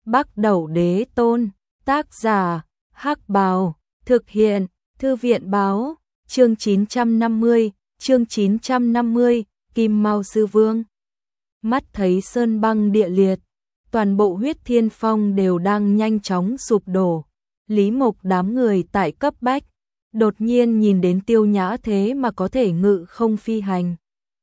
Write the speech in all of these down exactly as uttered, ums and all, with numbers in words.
Bắc Đẩu Đế Tôn, tác giả, Hắc Bào, thực hiện, Thư viện báo, chương chín trăm năm mươi, chương chín trăm năm mươi, Kim Mao Sư Vương. Mắt thấy sơn băng địa liệt, toàn bộ Huyết Thiên Phong đều đang nhanh chóng sụp đổ. Lý Mộc đám người tại cấp bách, đột nhiên nhìn đến Tiêu Nhã thế mà có thể ngự không phi hành.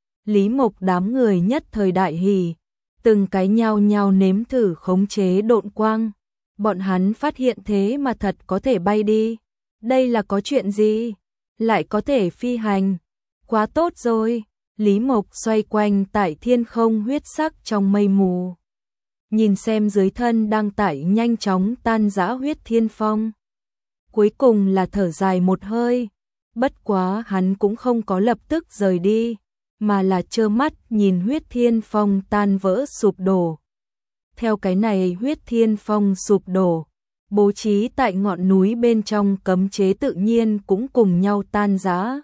Lý Mộc đám người nhất thời đại hỉ, từng cái nhao nhao nếm thử khống chế độn quang. Bọn hắn phát hiện thế mà thật có thể bay đi. Đây là có chuyện gì? Lại có thể phi hành. Quá tốt rồi. Lý Mộc xoay quanh tại thiên không huyết sắc trong mây mù. Nhìn xem dưới thân đang tại nhanh chóng tan rã Huyết Thiên Phong. Cuối cùng là thở dài một hơi. Bất quá hắn cũng không có lập tức rời đi, mà là trơ mắt nhìn Huyết Thiên Phong tan vỡ sụp đổ. Theo cái này Huyết Thiên Phong sụp đổ, bố trí tại ngọn núi bên trong cấm chế tự nhiên cũng cùng nhau tan rã.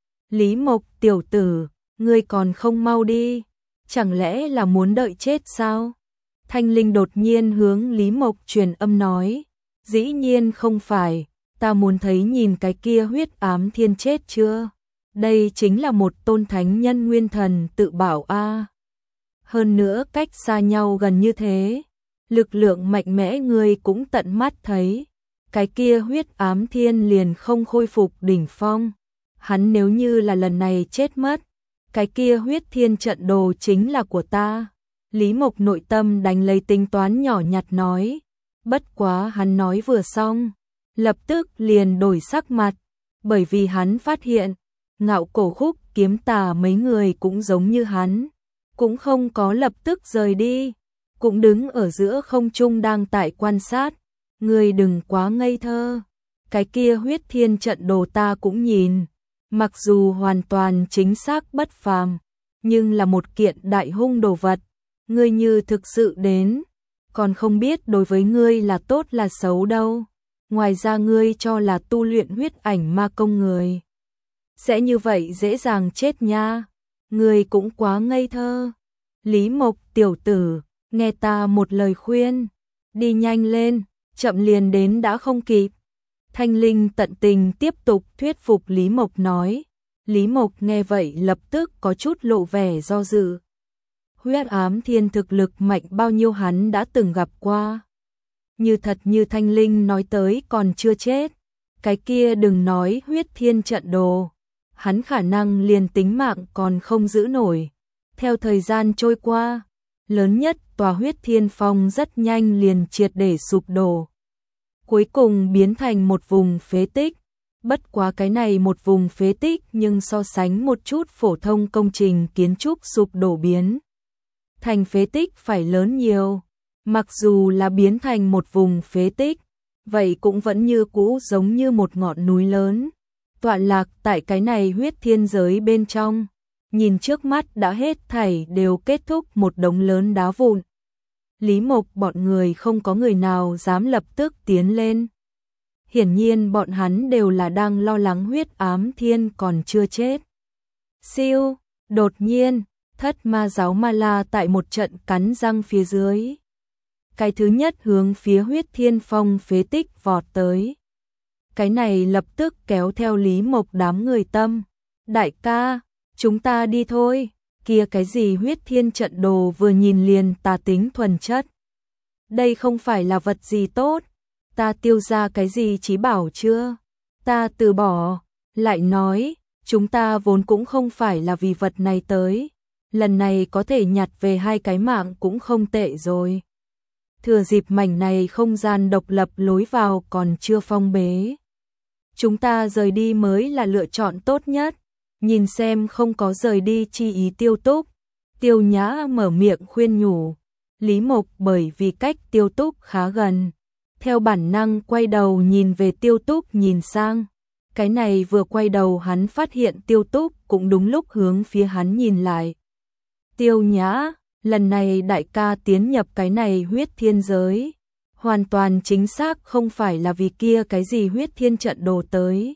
Lý Mộc tiểu tử, ngươi còn không mau đi, chẳng lẽ là muốn đợi chết sao? Thanh Linh đột nhiên hướng Lý Mộc truyền âm nói, dĩ nhiên không phải, ta muốn thấy nhìn cái kia huyết ám thiên chết chưa? Đây chính là một tôn thánh nhân nguyên thần tự bảo a. Hơn nữa cách xa nhau gần như thế, lực lượng mạnh mẽ ngươi cũng tận mắt thấy, cái kia huyết ám thiên liền không khôi phục đỉnh phong. Hắn nếu như là lần này chết mất, cái kia huyết thiên trận đồ chính là của ta. Lý Mộc nội tâm đánh lấy tính toán nhỏ nhặt nói, bất quá hắn nói vừa xong, lập tức liền đổi sắc mặt, bởi vì hắn phát hiện, Ngạo Cổ Khúc Kiếm Tà mấy người cũng giống như hắn, cũng không có lập tức rời đi, cũng đứng ở giữa không trung đang tại quan sát. Ngươi đừng quá ngây thơ, cái kia huyết thiên trận đồ ta cũng nhìn, mặc dù hoàn toàn chính xác bất phàm, nhưng là một kiện đại hung đồ vật. Ngươi như thực sự đến, còn không biết đối với ngươi là tốt là xấu đâu. Ngoài ra ngươi cho là tu luyện huyết ảnh ma công người sẽ như vậy dễ dàng chết nha. Ngươi cũng quá ngây thơ. Lý Mộc tiểu tử, nghe ta một lời khuyên, đi nhanh lên, chậm liền đến đã không kịp. Thanh Linh tận tình tiếp tục thuyết phục Lý Mộc nói. Lý Mộc nghe vậy lập tức có chút lộ vẻ do dự. Huyết ám thiên thực lực mạnh bao nhiêu hắn đã từng gặp qua. Như thật như Thanh Linh nói tới còn chưa chết. Cái kia đừng nói huyết thiên trận đồ. Hắn khả năng liền tính mạng còn không giữ nổi. Theo thời gian trôi qua, lớn nhất tòa Huyết Thiên Phong rất nhanh liền triệt để sụp đổ. Cuối cùng biến thành một vùng phế tích. Bất quá cái này một vùng phế tích nhưng so sánh một chút phổ thông công trình kiến trúc sụp đổ biến thành phế tích phải lớn nhiều. Mặc dù là biến thành một vùng phế tích, vậy cũng vẫn như cũ giống như một ngọn núi lớn, tọa lạc tại cái này huyết thiên giới bên trong. Nhìn trước mắt đã hết thảy đều kết thúc một đống lớn đá vụn. Lý Mộc bọn người không có người nào dám lập tức tiến lên. Hiển nhiên bọn hắn đều là đang lo lắng huyết ám thiên còn chưa chết. Siêu, đột nhiên, thất ma giáo ma la tại một trận cắn răng phía dưới. Cái thứ nhất hướng phía Huyết Thiên Phong phế tích vọt tới. Cái này lập tức kéo theo Lý Mộc đám người tâm. Đại ca, chúng ta đi thôi. Kia cái gì huyết thiên trận đồ vừa nhìn liền tà tính thuần chất. Đây không phải là vật gì tốt. Ta tiêu ra cái gì chí bảo chưa? Ta từ bỏ. Lại nói, chúng ta vốn cũng không phải là vì vật này tới. Lần này có thể nhặt về hai cái mạng cũng không tệ rồi. Thừa dịp mảnh này không gian độc lập lối vào còn chưa phong bế. Chúng ta rời đi mới là lựa chọn tốt nhất. Nhìn xem không có rời đi chi ý Tiêu Túc. Tiêu Nhã mở miệng khuyên nhủ. Lý Mộc bởi vì cách Tiêu Túc khá gần, theo bản năng quay đầu nhìn về Tiêu Túc nhìn sang. Cái này vừa quay đầu hắn phát hiện Tiêu Túc cũng đúng lúc hướng phía hắn nhìn lại. Tiêu Nhã, lần này đại ca tiến nhập cái này huyết thiên giới, hoàn toàn chính xác không phải là vì kia cái gì huyết thiên trận đồ tới.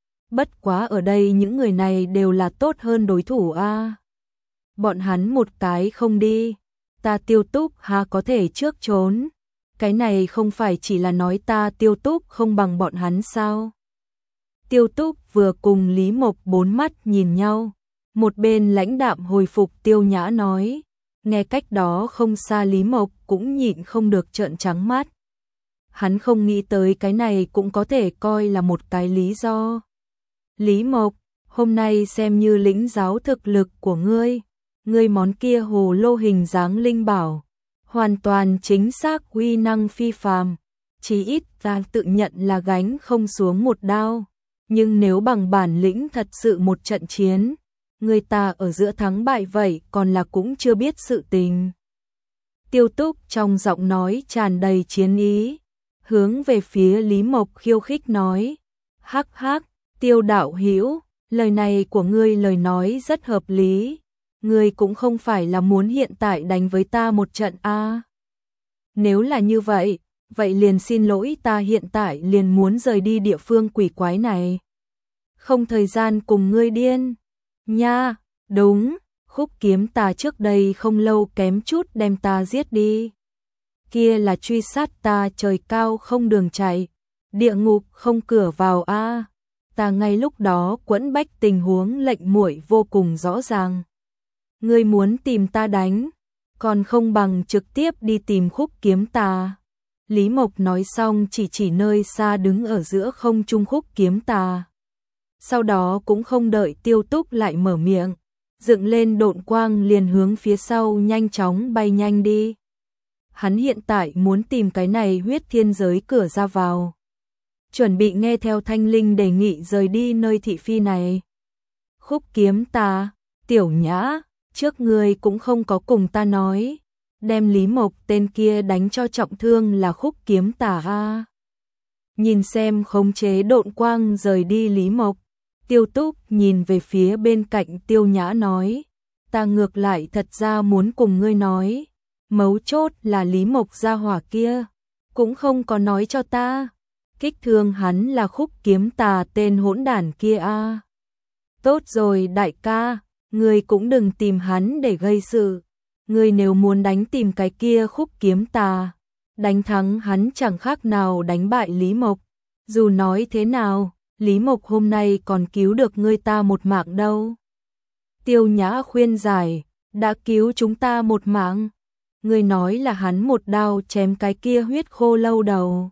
Bất quá ở đây những người này đều là tốt hơn đối thủ a. Bọn hắn một cái không đi, ta Tiêu Túc há có thể trước trốn. cái này không phải chỉ là nói ta Tiêu Túc không bằng bọn hắn sao? Tiêu Túc vừa cùng Lý Mộc bốn mắt nhìn nhau, một bên lãnh đạm hồi phục Tiêu Nhã nói, nghe cách đó không xa Lý Mộc cũng nhịn không được trợn trắng mắt. Hắn không nghĩ tới cái này cũng có thể coi là một cái lý do. Lý Mộc, hôm nay xem như lĩnh giáo thực lực của ngươi, ngươi món kia hồ lô hình dáng linh bảo, hoàn toàn chính xác uy năng phi phàm, chí ít ta tự nhận là gánh không xuống một đao, nhưng nếu bằng bản lĩnh thật sự một trận chiến, người ta ở giữa thắng bại vậy còn là cũng chưa biết sự tình. Tiêu Túc trong giọng nói tràn đầy chiến ý, hướng về phía Lý Mộc khiêu khích nói, hắc hắc, Tiêu đạo hữu, lời này của ngươi lời nói rất hợp lý, ngươi cũng không phải là muốn hiện tại đánh với ta một trận a. À. Nếu là như vậy, vậy liền xin lỗi, ta hiện tại liền muốn rời đi địa phương quỷ quái này. Không thời gian cùng ngươi điên. Nha, đúng, Khúc Kiếm Tà trước đây không lâu kém chút đem ta giết đi. Kia là truy sát ta, trời cao không đường chạy, địa ngục không cửa vào a. À. Ta ngay lúc đó quẫn bách tình huống lệnh muội vô cùng rõ ràng. Ngươi muốn tìm ta đánh, còn không bằng trực tiếp đi tìm Khúc Kiếm Tà. Lý Mộc nói xong chỉ chỉ nơi xa đứng ở giữa không trung Khúc Kiếm Tà. Sau đó cũng không đợi Tiêu Túc lại mở miệng, dựng lên độn quang liền hướng phía sau nhanh chóng bay nhanh đi. Hắn hiện tại muốn tìm cái này huyết thiên giới cửa ra vào, chuẩn bị nghe theo Thanh Linh đề nghị rời đi nơi thị phi này. Khúc Kiếm Tà, Tiểu Nhã, trước người cũng không có cùng ta nói, đem Lý Mộc tên kia đánh cho trọng thương là Khúc Kiếm Tà a. Nhìn xem khống chế độn quang rời đi Lý Mộc, Tiêu Túc nhìn về phía bên cạnh Tiêu Nhã nói, ta ngược lại thật ra muốn cùng ngươi nói, mấu chốt là Lý Mộc gia hỏa kia, cũng không có nói cho ta, kích thương hắn là Khúc Kiếm Tà tên hỗn đản kia a. À. Tốt rồi đại ca, ngươi cũng đừng tìm hắn để gây sự, ngươi nếu muốn đánh tìm cái kia Khúc Kiếm Tà, đánh thắng hắn chẳng khác nào đánh bại Lý Mộc, dù nói thế nào, Lý Mộc hôm nay còn cứu được ngươi ta một mạng đâu. Tiêu Nhã khuyên giải, đã cứu chúng ta một mạng, ngươi nói là hắn một đao chém cái kia huyết khô lâu đầu.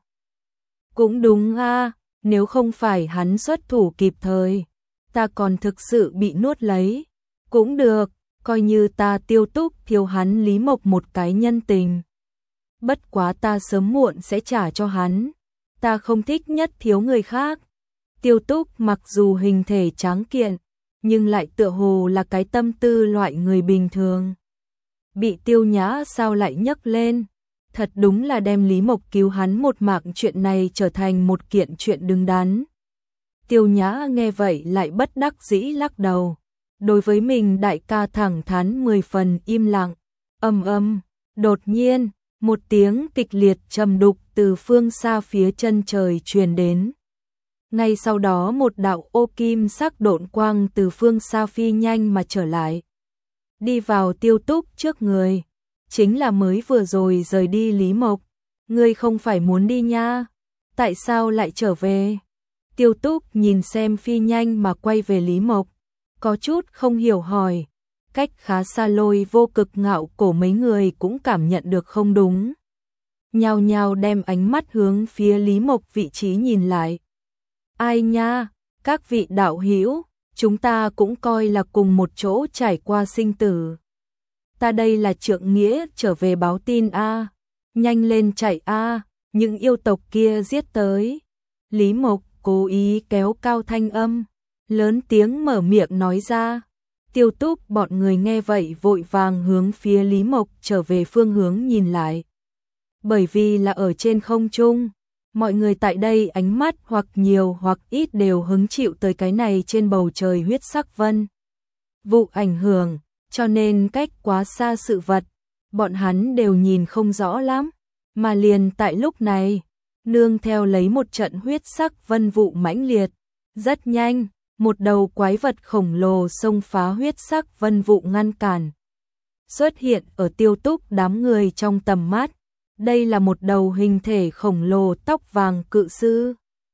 Cũng đúng a, à, nếu không phải hắn xuất thủ kịp thời, ta còn thực sự bị nuốt lấy. Cũng được, coi như ta Tiêu Túc thiếu hắn Lý Mộc một cái nhân tình. Bất quá ta sớm muộn sẽ trả cho hắn, ta không thích nhất thiếu người khác. Tiêu Túc mặc dù hình thể tráng kiện, nhưng lại tựa hồ là cái tâm tư loại người bình thường. Bị Tiêu Nhã sao lại nhấc lên, thật đúng là đem Lý Mộc cứu hắn một mạng chuyện này trở thành một kiện chuyện đứng đắn. Tiêu Nhã nghe vậy lại bất đắc dĩ lắc đầu, đối với mình đại ca thẳng thắn mười phần im lặng. Ầm ầm, đột nhiên, một tiếng kịch liệt trầm đục từ phương xa phía chân trời truyền đến. Ngay sau đó một đạo ô kim sắc độn quang từ phương xa phi nhanh mà trở lại, đi vào Tiêu Túc trước người, chính là mới vừa rồi rời đi Lý Mộc. Ngươi không phải muốn đi nha, tại sao lại trở về? Tiêu Túc nhìn xem phi nhanh mà quay về Lý Mộc, có chút không hiểu hỏi. Cách khá xa Lôi Vô Cực Ngạo Cổ mấy người cũng cảm nhận được không đúng, nhao nhao đem ánh mắt hướng phía Lý Mộc vị trí nhìn lại. Ai nha, các vị đạo hữu, chúng ta cũng coi là cùng một chỗ trải qua sinh tử. Ta đây là Trượng Nghĩa trở về báo tin a, à. Nhanh lên chạy a, à. Những yêu tộc kia giết tới. Lý Mộc cố ý kéo cao thanh âm, lớn tiếng mở miệng nói ra. Tiêu Túc bọn người nghe vậy vội vàng hướng phía Lý Mộc trở về phương hướng nhìn lại. Bởi vì là ở trên không trung, mọi người tại đây ánh mắt hoặc nhiều hoặc ít đều hứng chịu tới cái này trên bầu trời huyết sắc vân vụ ảnh hưởng, cho nên cách quá xa sự vật, bọn hắn đều nhìn không rõ lắm, mà liền tại lúc này, nương theo lấy một trận huyết sắc vân vụ mãnh liệt, rất nhanh, một đầu quái vật khổng lồ xông phá huyết sắc vân vụ ngăn cản, xuất hiện ở Tiêu Túc đám người trong tầm mắt. Đây là một đầu hình thể khổng lồ tóc vàng cự sư.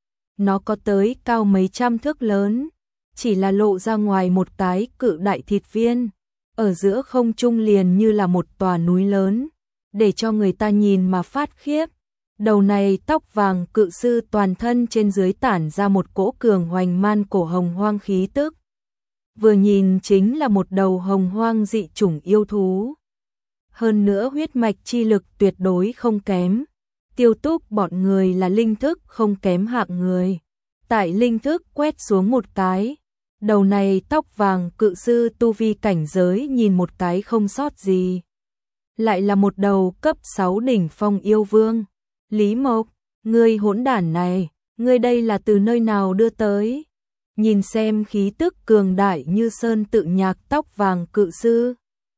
Nó có tới cao mấy trăm thước lớn, chỉ là lộ ra ngoài một cái cự đại thịt viên, ở giữa không trung liền như là một tòa núi lớn, để cho người ta nhìn mà phát khiếp. Đầu này tóc vàng cự sư toàn thân trên dưới tản ra một cỗ cường hoành man cổ hồng hoang khí tức. Vừa nhìn chính là một đầu hồng hoang dị chủng yêu thú. Hơn nữa huyết mạch chi lực tuyệt đối không kém. Tiêu Túc bọn người là linh thức không kém hạng người. Tại linh thức quét xuống một cái, đầu này tóc vàng cự sư tu vi cảnh giới nhìn một cái không sót gì. Lại là một đầu cấp sáu đỉnh phong yêu vương. Lý Mộc, ngươi hỗn đản này, ngươi đây là từ nơi nào đưa tới? Nhìn xem khí tức cường đại như sơn tự nhạc tóc vàng cự sư.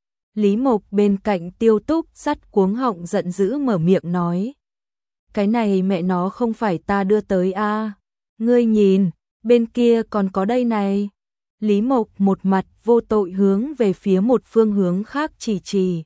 Lý Mộc bên cạnh Tiêu Túc sắt cuống họng giận dữ mở miệng nói. Cái này mẹ nó không phải ta đưa tới a à? Ngươi nhìn, bên kia còn có đây này. Lý Mộc một mặt vô tội hướng về phía một phương hướng khác chỉ chỉ.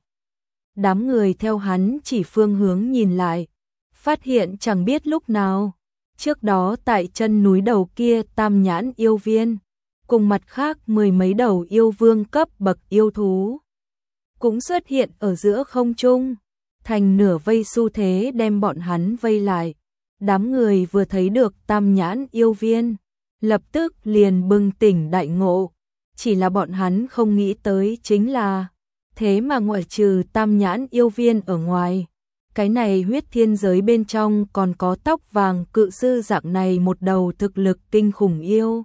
Đám người theo hắn chỉ phương hướng nhìn lại, phát hiện chẳng biết lúc nào. Trước đó tại chân núi đầu kia tam nhãn yêu viên, cùng mặt khác mười mấy đầu yêu vương cấp bậc yêu thú, cũng xuất hiện ở giữa không trung, thành nửa vây xu thế đem bọn hắn vây lại. Đám người vừa thấy được tam nhãn yêu viên, lập tức liền bừng tỉnh đại ngộ, chỉ là bọn hắn không nghĩ tới chính là, thế mà ngoại trừ tam nhãn yêu viên ở ngoài, cái này huyết thiên giới bên trong còn có tóc vàng cự sư dạng này một đầu thực lực kinh khủng yêu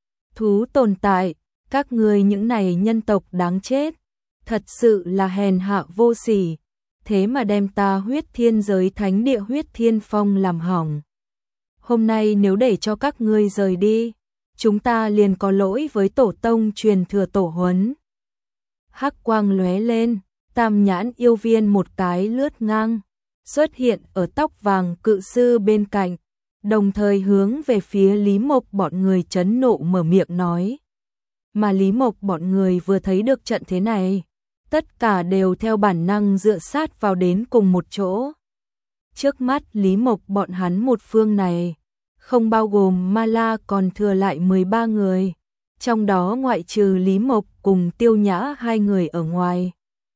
thú tồn tại. Các người những này nhân tộc đáng chết, thật sự là hèn hạ vô sỉ, thế mà đem ta huyết thiên giới thánh địa huyết thiên phong làm hỏng. Hôm nay nếu để cho các ngươi rời đi, chúng ta liền có lỗi với tổ tông truyền thừa tổ huấn. Hắc quang lóe lên, tam nhãn yêu viên một cái lướt ngang, xuất hiện ở tóc vàng cự sư bên cạnh, đồng thời hướng về phía Lý Mộc bọn người chấn nộ mở miệng nói. Mà Lý Mộc bọn người vừa thấy được trận thế này, tất cả đều theo bản năng dựa sát vào đến cùng một chỗ. Trước mắt Lý Mộc bọn hắn một phương này, không bao gồm Ma La còn thừa lại mười ba người, trong đó ngoại trừ Lý Mộc cùng Tiêu Nhã hai người ở ngoài,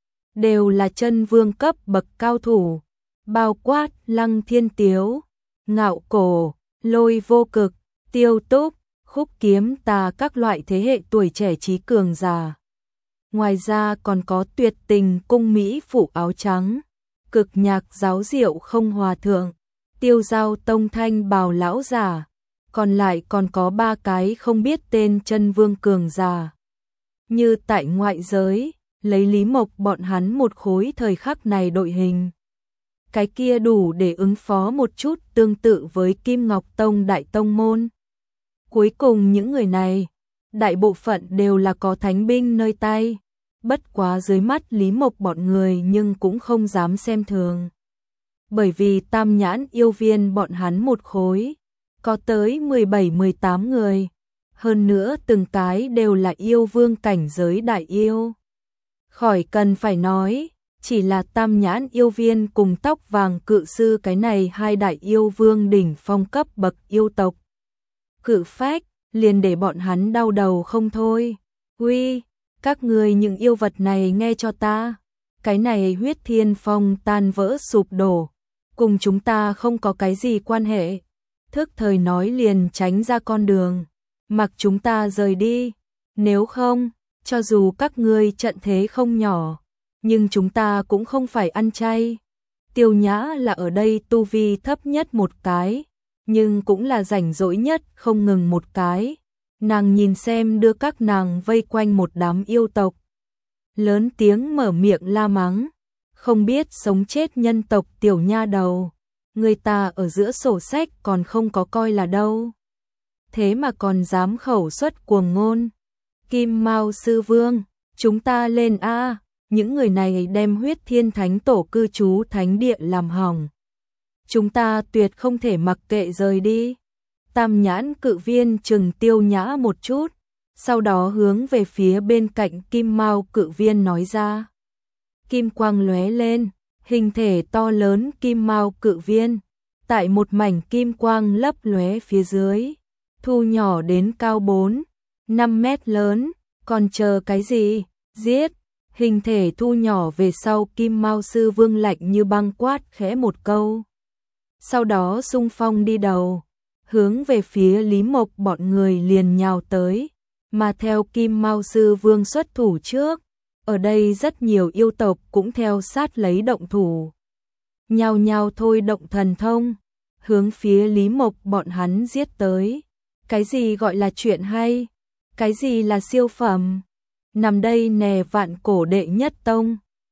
đều là chân vương cấp bậc cao thủ, bao quát Lăng Thiên Tiếu, Ngạo Cổ, Lôi Vô Cực, Tiêu Túc, Khúc Kiếm Tà các loại thế hệ tuổi trẻ trí cường giả. Ngoài ra còn có Tuyệt Tình cung mỹ phụ áo trắng, Cực Nhạc giáo diệu không hòa thượng, Tiêu Giao tông thanh bào lão giả, còn lại còn có ba cái không biết tên chân vương cường giả. Như tại ngoại giới, lấy Lý Mộc bọn hắn một khối thời khắc này đội hình, cái kia đủ để ứng phó một chút tương tự với Kim Ngọc Tông đại tông môn. Cuối cùng những người này, đại bộ phận đều là có thánh binh nơi tay, bất quá dưới mắt Lý Mộc bọn người nhưng cũng không dám xem thường. Bởi vì tam nhãn yêu viên bọn hắn một khối, có tới mười bảy mười tám người, hơn nữa từng cái đều là yêu vương cảnh giới đại yêu. Khỏi cần phải nói, chỉ là tam nhãn yêu viên cùng tóc vàng cự sư cái này hai đại yêu vương đỉnh phong cấp bậc yêu tộc. Cự phách, liền để bọn hắn đau đầu không thôi. Huy, các người những yêu vật này nghe cho ta, cái này huyết thiên phong tan vỡ sụp đổ, cùng chúng ta không có cái gì quan hệ. Thức thời nói liền tránh ra con đường, mặc chúng ta rời đi, nếu không, cho dù các ngươi trận thế không nhỏ, nhưng chúng ta cũng không phải ăn chay. Tiêu Nhã là ở đây tu vi thấp nhất một cái, nhưng cũng là rảnh rỗi nhất không ngừng một cái. Nàng nhìn xem đưa các nàng vây quanh một đám yêu tộc, lớn tiếng mở miệng la mắng, không biết sống chết nhân tộc tiểu nha đầu, người ta ở giữa sổ sách còn không có coi là đâu, thế mà còn dám khẩu xuất cuồng ngôn. Kim Mao sư vương, chúng ta lên a, những người này đem huyết thiên thánh tổ cư trú thánh địa làm hỏng, chúng ta tuyệt không thể mặc kệ rời đi. Tam nhãn cự viên trừng Tiêu Nhã một chút, sau đó hướng về phía bên cạnh Kim Mao cự viên nói ra. Kim quang lóe lên, hình thể to lớn kim mao cự viên, tại một mảnh kim quang lấp lóe phía dưới, thu nhỏ đến cao bốn, năm mét lớn, còn chờ cái gì, giết, hình thể thu nhỏ về sau kim mao sư vương lạnh như băng quát khẽ một câu. Sau đó xung phong đi đầu, hướng về phía Lý Mộc bọn người liền nhào tới, mà theo kim mao sư vương xuất thủ trước, ở đây rất nhiều yêu tộc cũng theo sát lấy động thủ. Nhào nhào thôi động thần thông, hướng phía Lý Mộc bọn hắn giết tới. Cái gì gọi là chuyện hay? Cái gì là siêu phẩm? Nằm đây nè vạn cổ đệ nhất tông,